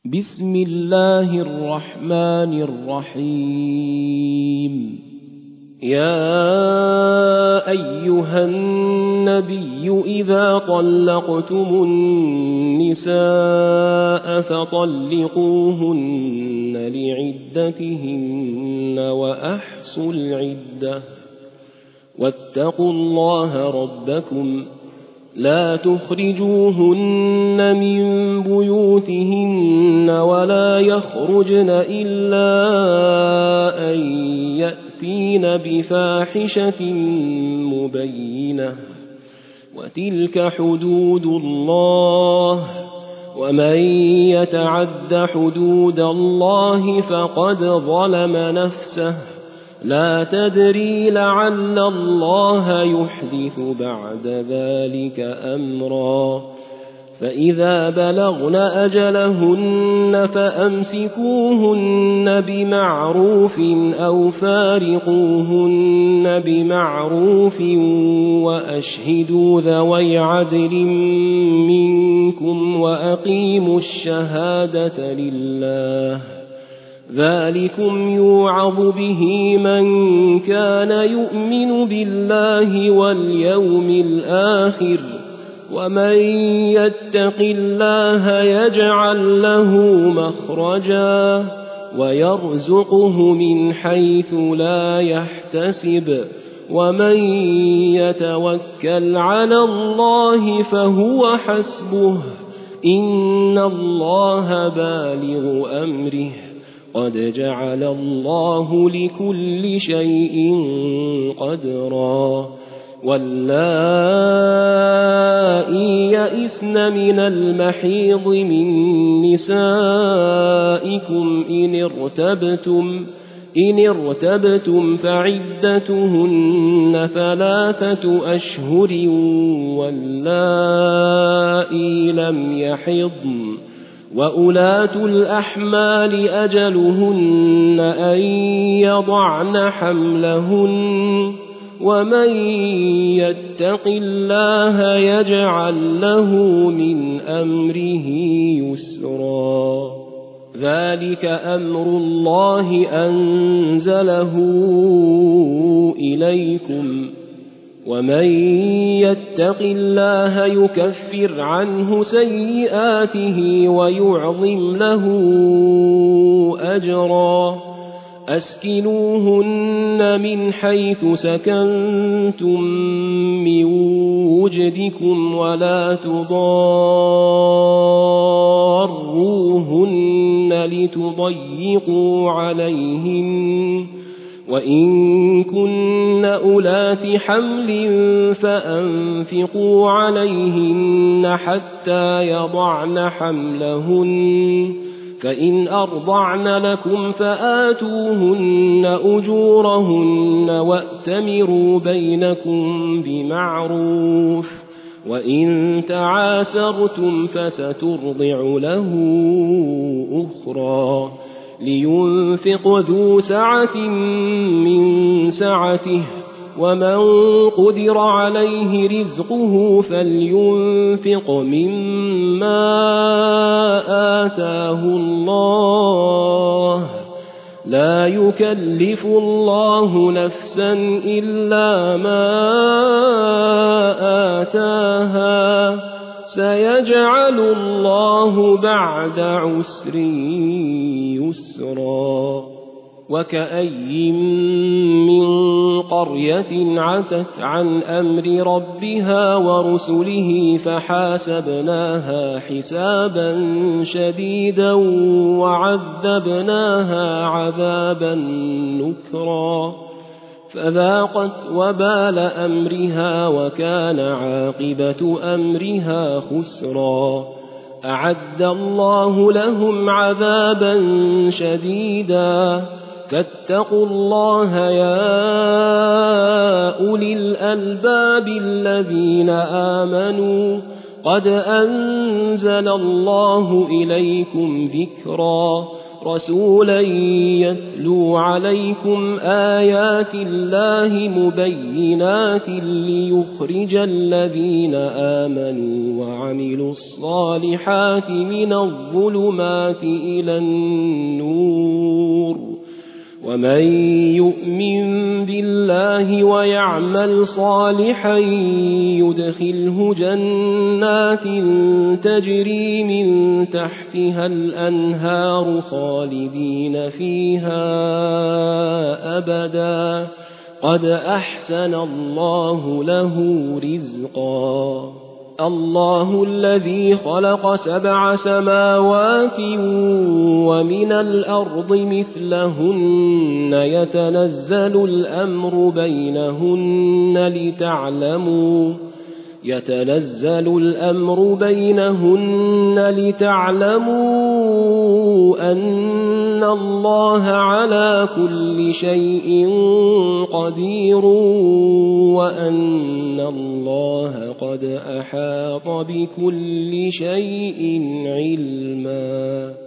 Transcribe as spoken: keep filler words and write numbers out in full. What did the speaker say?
بسم الله الرحمن الرحيم. يا أيها النبي إذا طلقتم النساء فطلقوهن لعدتهن وأحصوا العدة واتقوا الله ربكم لا تخرجوهن من بيوتهن ولا يخرجن إلا أن يأتين بفاحشة مبينة وتلك حدود الله ومن يتعد حدود الله فقد ظلم نفسه لا تدري لعل الله يحدث بعد ذلك أمرا فإذا بلغن أجلهن فأمسكوهن بمعروف أو فارقوهن بمعروف وأشهدوا ذوي عدل منكم وأقيموا الشهادة لله ذلكم يوعظ به من كان يؤمن بالله واليوم الآخر ومن يتق الله يجعل له مخرجا ويرزقه من حيث لا يحتسب ومن يتوكل على الله فهو حسبه إن الله بالغ أمره قد جعل الله لكل شيء قدرا واللائي يئسن من المحيض من نسائكم إن ارتبتم إن ارتبتم فعدتهن ثلاثة أشهر واللائي لم يحضن وأولاة الأحمال أجلهن أن يضعن حملهن ومن يتق الله يجعل له من أمره يسرا ذلك أمر الله أنزله إليكم ومن يتق الله يكفر عنه سيئاته ويعظم له أجرا أسكنوهن من حيث سكنتم من وجدكم ولا تضاروهن لتضيقوا عليهن وإن كن أولات حمل فأنفقوا عليهن حتى يضعن حملهن فإن أرضعن لكم فآتوهن أجورهن وأتمروا بينكم بمعروف وإن تعاسرتم فسترضع له أخرى لينفق ذو سعة من سعته ومن قدر عليه رزقه فلينفق مما آتاه الله لا يكلف الله نفسا إلا ما آتاها سيجعل الله بعد عسر يسرا وكأي من قرية عتت عن أمر ربها ورسله فحاسبناها حسابا شديدا وعذبناها عذابا نكرا فذاقت وبال أمرها وكان عاقبة أمرها خسرا أعد الله لهم عذابا شديدا فاتقوا الله يا أولي الألباب الذين آمنوا قد أنزل الله إليكم ذكرا رسولا يتلو عليكم آيات الله مبينات ليخرج الذين آمنوا وعملوا الصالحات من الظلمات إلى النور ومن يؤمن بالله ويعمل صالحا يدخله جنات تجري من تحتها الأنهار خالدين فيها أبدا قد أحسن الله له رزقا الله الذي خلق سبع سماوات ومن الأرض مثلهن يتنزل الأمر بينهن لتعلموا يتنزل الأمر بينهن لتعلموا أن الله على كل شيء قدير وأن الله قد أحاط بكل شيء علما.